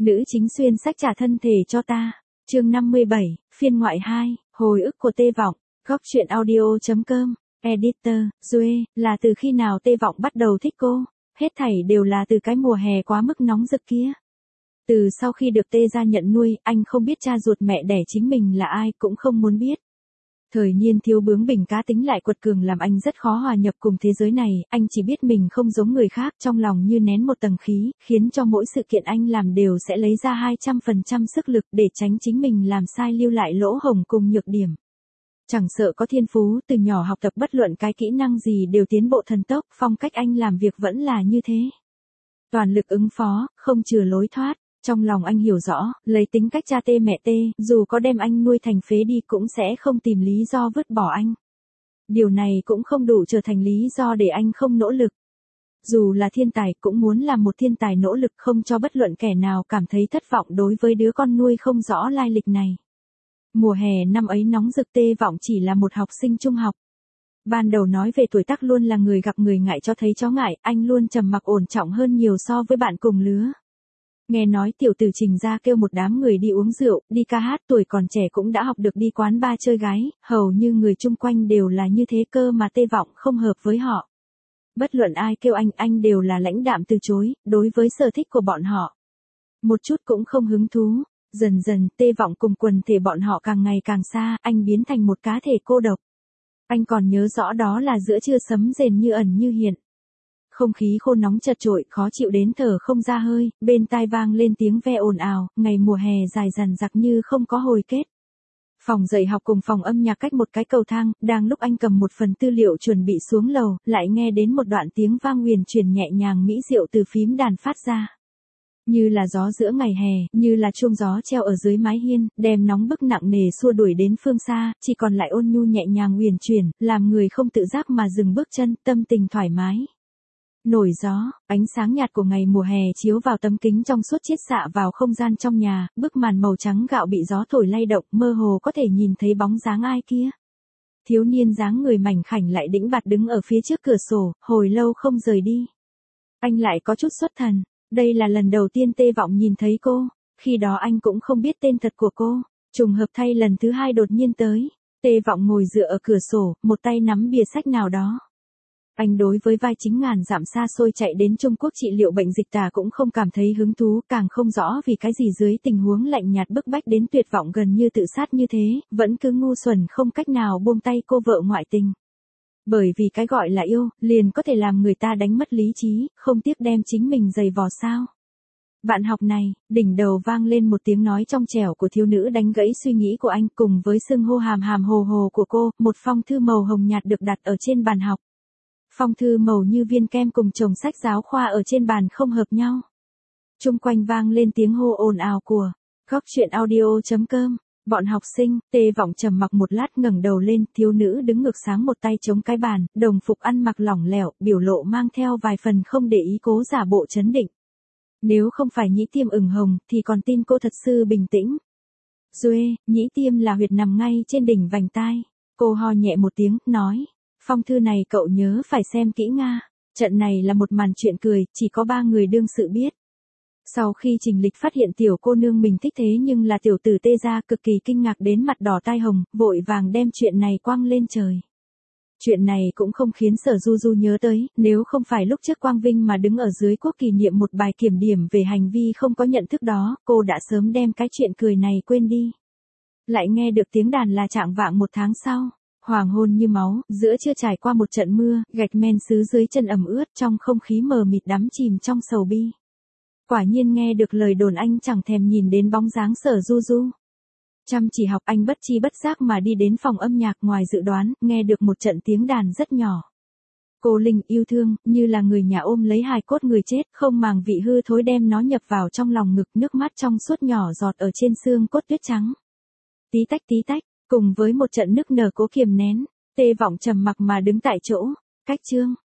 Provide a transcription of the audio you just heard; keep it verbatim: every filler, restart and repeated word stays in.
Nữ chính xuyên sách trả thân thể cho ta. Chương năm mươi bảy, phiên ngoại hai, hồi ức của Tê Vọng. Góc truyện audio chấm com. Editor, Duê, là từ khi nào Tê Vọng bắt đầu thích cô? Hết thảy đều là từ cái mùa hè quá mức nóng rực kia. Từ sau khi được Tê gia nhận nuôi, anh không biết cha ruột mẹ đẻ chính mình là ai, cũng không muốn biết. Thời niên thiếu bướng bỉnh cá tính lại quật cường làm anh rất khó hòa nhập cùng thế giới này, anh chỉ biết mình không giống người khác, trong lòng như nén một tầng khí, khiến cho mỗi sự kiện anh làm đều sẽ lấy ra hai trăm phần trăm sức lực để tránh chính mình làm sai lưu lại lỗ hổng cùng nhược điểm. Chẳng sợ có thiên phú, từ nhỏ học tập bất luận cái kỹ năng gì đều tiến bộ thần tốc, phong cách anh làm việc vẫn là như thế. Toàn lực ứng phó, không chừa lối thoát. Trong lòng anh hiểu rõ, lấy tính cách cha Tê mẹ Tê, dù có đem anh nuôi thành phế đi cũng sẽ không tìm lý do vứt bỏ anh. Điều này cũng không đủ trở thành lý do để anh không nỗ lực. Dù là thiên tài cũng muốn làm một thiên tài nỗ lực, không cho bất luận kẻ nào cảm thấy thất vọng đối với đứa con nuôi không rõ lai lịch này. Mùa hè năm ấy nóng rực, Tê Vọng chỉ là một học sinh trung học. Ban đầu nói về tuổi tác luôn là người gặp người ngại cho thấy chó ngại, anh luôn trầm mặc ổn trọng hơn nhiều so với bạn cùng lứa. Nghe nói tiểu tử Trình gia kêu một đám người đi uống rượu, đi ca hát, tuổi còn trẻ cũng đã học được đi quán bar chơi gái, hầu như người chung quanh đều là như thế cơ mà Tê Vọng không hợp với họ. Bất luận ai kêu anh, anh đều là lãnh đạm từ chối, đối với sở thích của bọn họ. Một chút cũng không hứng thú, dần dần Tê Vọng cùng quần thể bọn họ càng ngày càng xa, anh biến thành một cá thể cô độc. Anh còn nhớ rõ đó là giữa trưa sấm rền như ẩn như hiện. Không khí khô nóng chật chội, khó chịu đến thở không ra hơi, bên tai vang lên tiếng ve ồn ào, ngày mùa hè dài dằng dặc như không có hồi kết. Phòng dạy học cùng phòng âm nhạc cách một cái cầu thang, đang lúc anh cầm một phần tư liệu chuẩn bị xuống lầu, lại nghe đến một đoạn tiếng vang huyền truyền nhẹ nhàng mỹ diệu từ phím đàn phát ra. Như là gió giữa ngày hè, như là chuông gió treo ở dưới mái hiên, đem nóng bức nặng nề xua đuổi đến phương xa, chỉ còn lại ôn nhu nhẹ nhàng huyền truyền, làm người không tự giác mà dừng bước chân, tâm tình thoải mái. Nổi gió, ánh sáng nhạt của ngày mùa hè chiếu vào tấm kính trong suốt chiết xạ vào không gian trong nhà, bức màn màu trắng gạo bị gió thổi lay động, mơ hồ có thể nhìn thấy bóng dáng ai kia. Thiếu niên dáng người mảnh khảnh lại đĩnh bạt đứng ở phía trước cửa sổ, hồi lâu không rời đi. Anh lại có chút xuất thần, đây là lần đầu tiên Tê Vọng nhìn thấy cô, khi đó anh cũng không biết tên thật của cô, trùng hợp thay lần thứ hai đột nhiên tới. Tê Vọng ngồi dựa ở cửa sổ, một tay nắm bìa sách nào đó. Anh đối với vai chính ngàn dặm xa xôi chạy đến Trung Quốc trị liệu bệnh dịch tả cũng không cảm thấy hứng thú, càng không rõ vì cái gì dưới tình huống lạnh nhạt bức bách đến tuyệt vọng gần như tự sát như thế, vẫn cứ ngu xuẩn không cách nào buông tay cô vợ ngoại tình. Bởi vì cái gọi là yêu, liền có thể làm người ta đánh mất lý trí, không tiếc đem chính mình giày vò sao. Bạn học này, đỉnh đầu vang lên một tiếng nói trong trẻo của thiếu nữ đánh gãy suy nghĩ của anh, cùng với xưng hô hàm hàm hồ hồ của cô, một phong thư màu hồng nhạt được đặt ở trên bàn học. Phong thư màu như viên kem cùng chồng sách giáo khoa ở trên bàn không hợp nhau. Chung quanh vang lên tiếng hô ồn ào của góc truyện audio chấm com. Bọn học sinh. Tê Vọng trầm mặc một lát ngẩng đầu lên, thiếu nữ đứng ngược sáng một tay chống cái bàn, đồng phục ăn mặc lỏng lẻo, biểu lộ mang theo vài phần không để ý, cố giả bộ trấn định. Nếu không phải nhĩ tiêm ửng hồng, thì còn tin cô thật sự bình tĩnh. Duê, nhĩ tiêm là huyệt nằm ngay trên đỉnh vành tai. Cô ho nhẹ một tiếng, nói. Phong thư này cậu nhớ phải xem kỹ nga. Trận này là một màn chuyện cười, chỉ có ba người đương sự biết. Sau khi Trình Lịch phát hiện tiểu cô nương mình thích thế nhưng là tiểu tử Tê gia, cực kỳ kinh ngạc đến mặt đỏ tai hồng, vội vàng đem chuyện này quăng lên trời. Chuyện này cũng không khiến Sở Du Du nhớ tới, nếu không phải lúc trước Quang Vinh mà đứng ở dưới quốc kỷ niệm một bài kiểm điểm về hành vi không có nhận thức đó, cô đã sớm đem cái chuyện cười này quên đi. Lại nghe được tiếng đàn là trạng vạng một tháng sau. Hoàng hôn như máu, giữa chưa trải qua một trận mưa, gạch men sứ dưới chân ẩm ướt, trong không khí mờ mịt đắm chìm trong sầu bi. Quả nhiên nghe được lời đồn, anh chẳng thèm nhìn đến bóng dáng Sở Du Du. Chăm chỉ học, anh bất chi bất giác mà đi đến phòng âm nhạc, ngoài dự đoán, nghe được một trận tiếng đàn rất nhỏ. Cô Linh yêu thương, như là người nhà ôm lấy hài cốt người chết, không màng vị hư thối đem nó nhập vào trong lòng ngực, nước mắt trong suốt nhỏ giọt ở trên xương cốt tuyết trắng. Tí tách tí tách. Cùng với một trận nức nở cố kiềm nén, Tê Vọng trầm mặc mà đứng tại chỗ. Cách chương,